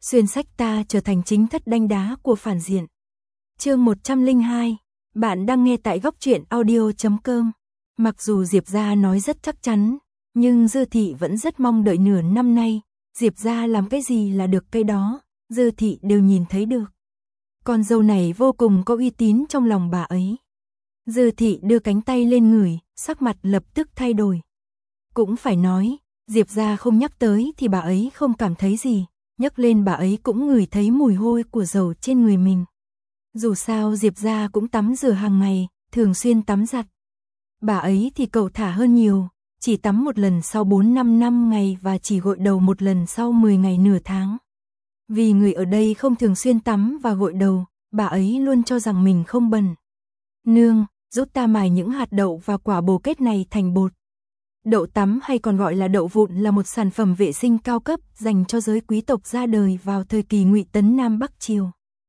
xuyên sách ta trở thành chính thất đanh đá của phản diện. Chương 102, bạn đang nghe tại góc truyện audio.com. Mặc dù Diệp gia nói rất chắc chắn, nhưng Dư Thị vẫn rất mong đợi nửa năm nay, Diệp gia làm cái gì là được cái đó, Dư Thị đều nhìn thấy được. Con dâu này vô cùng có uy tín trong lòng bà ấy. Dư Thị đưa cánh tay lên ngửi, sắc mặt lập tức thay đổi. Cũng phải nói, Diệp gia không nhắc tới thì bà ấy không cảm thấy gì, nhắc lên bà ấy cũng ngửi thấy mùi hôi của dầu trên người mình. Dù sao Diệp gia cũng tắm rửa hàng ngày, thường xuyên tắm giặt. Bà ấy thì cẩu thả hơn nhiều, chỉ tắm một lần sau 4-5 năm ngày và chỉ gội đầu một lần sau 10 ngày nửa tháng. Vì người ở đây không thường xuyên tắm và gội đầu, bà ấy luôn cho rằng mình không bẩn. Nương, giúp ta mài những hạt đậu và quả bồ kết này thành bột. Đậu tắm hay còn gọi là đậu vụn là một sản phẩm vệ sinh cao cấp dành cho giới quý tộc ra đời vào thời kỳ Ngụy Tấn Nam Bắc Triều.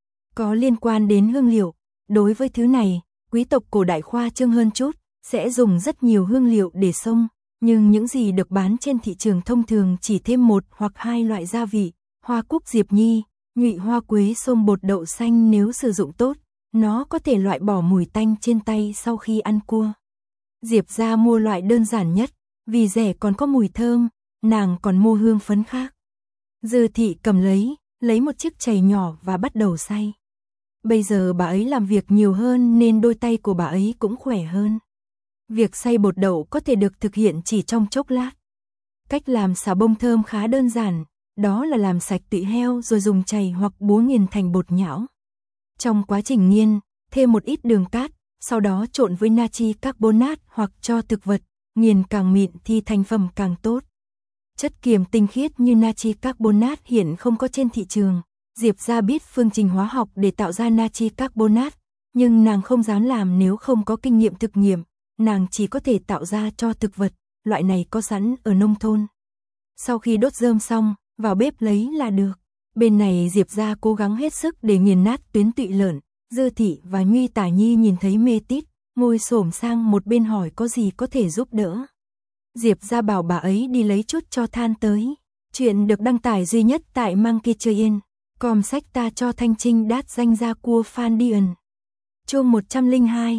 Có liên quan đến hương liệu, đối với thứ này, quý tộc cổ đại khoa trương hơn chút, sẽ dùng rất nhiều hương liệu để xông, nhưng những gì được bán trên thị trường thông thường chỉ thêm một hoặc hai loại gia vị, hoa cúc diệp nhi, nhụy hoa quế xông bột đậu xanh nếu sử dụng tốt, nó có thể loại bỏ mùi tanh trên tay sau khi ăn cua. Diệp gia mua loại đơn giản nhất, vì rẻ còn có mùi thơm, nàng còn mua hương phấn khác. Dư Thị cầm lấy một chiếc chày nhỏ và bắt đầu xay. Bây giờ bà ấy làm việc nhiều hơn nên đôi tay của bà ấy cũng khỏe hơn. Việc xay bột đậu có thể được thực hiện chỉ trong chốc lát. Cách làm xà bông thơm khá đơn giản, đó là làm sạch tụy heo rồi dùng chày hoặc búa nghiền thành bột nhão. Trong quá trình nghiền, thêm một ít đường cát, sau đó trộn với natri carbonate hoặc cho thực vật, nghiền càng mịn thì thành phẩm càng tốt. Chất kiềm tinh khiết như natri carbonate hiện không có trên thị trường. Diệp gia biết phương trình hóa học để tạo ra natri carbonate, nhưng nàng không dám làm nếu không có kinh nghiệm thực nghiệm, nàng chỉ có thể tạo ra cho thực vật, loại này có sẵn ở nông thôn. Sau khi đốt rơm xong, vào bếp lấy là được. Bên này Diệp gia cố gắng hết sức để nghiền nát tuyến tụy lợn, Dư Thị và Nhuy Tả Nhi nhìn thấy mê tít, ngồi xổm sang một bên hỏi có gì có thể giúp đỡ. Diệp gia bảo bà ấy đi lấy chút cho than tới. Chuyện được đăng tải duy nhất tại Monkeytrain.com sách ta cho Thanh Trinh đát danh gia cua Phan Điền. Chương 102,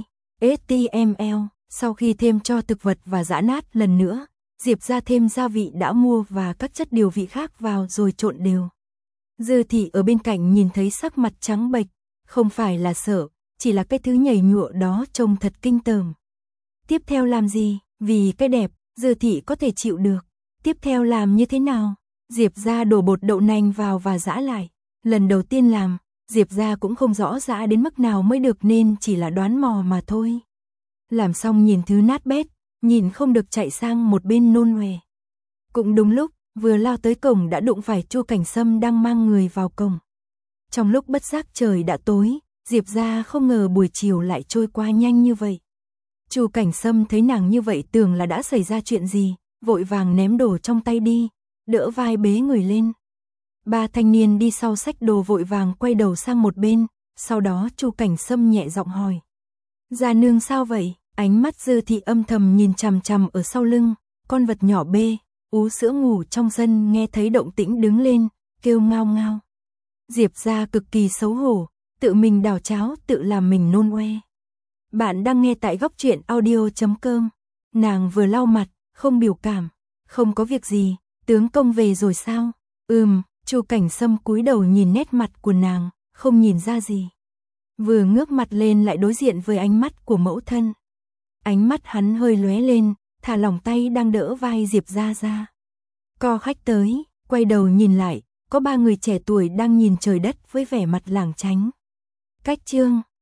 HTML. Sau khi thêm cho thực vật và giã nát lần nữa, Diệp gia thêm gia vị đã mua và các chất điều vị khác vào rồi trộn đều. Dư Thị ở bên cạnh nhìn thấy sắc mặt trắng bệch, không phải là sợ, chỉ là cái thứ nhảy nhụa đó trông thật kinh tởm. Tiếp theo làm gì? Vì cái đẹp, Dư Thị có thể chịu được. Tiếp theo làm như thế nào? Diệp gia đổ bột đậu nành vào và giã lại. Lần đầu tiên làm, Diệp gia cũng không rõ giã đến mức nào mới được nên chỉ là đoán mò mà thôi. Làm xong nhìn thứ nát bét, nhìn không được chạy sang một bên nôn ngoè. Cũng đúng lúc, vừa lao tới cổng đã đụng phải Chu Cảnh Sâm đang mang người vào cổng. Trong lúc bất giác trời đã tối, Diệp gia không ngờ buổi chiều lại trôi qua nhanh như vậy. Chu Cảnh Sâm thấy nàng như vậy tưởng là đã xảy ra chuyện gì, vội vàng ném đồ trong tay đi, đỡ vai bế người lên. Ba thanh niên đi sau xách đồ vội vàng quay đầu sang một bên, sau đó Chu Cảnh Sâm nhẹ giọng hỏi. Gia nương sao vậy? Ánh mắt Dư Thị âm thầm nhìn chằm chằm ở sau lưng, con vật nhỏ bê, ú sữa ngủ trong sân nghe thấy động tĩnh đứng lên, kêu ngao ngao. Diệp gia cực kỳ xấu hổ, tự mình đảo cháo tự làm mình nôn oe. Bạn đang nghe tại góc truyện audio.com. Nàng vừa lau mặt, không biểu cảm. Không có việc gì, tướng công về rồi sao? Chu Cảnh Sâm cúi đầu nhìn nét mặt của nàng, không nhìn ra gì. Vừa ngước mặt lên lại đối diện với ánh mắt của mẫu thân. Ánh mắt hắn hơi lóe lên, thả lỏng tay đang đỡ vai Diệp gia ra. Co khách tới, quay đầu nhìn lại, có ba người trẻ tuổi đang nhìn trời đất với vẻ mặt lảng tránh. Cách chương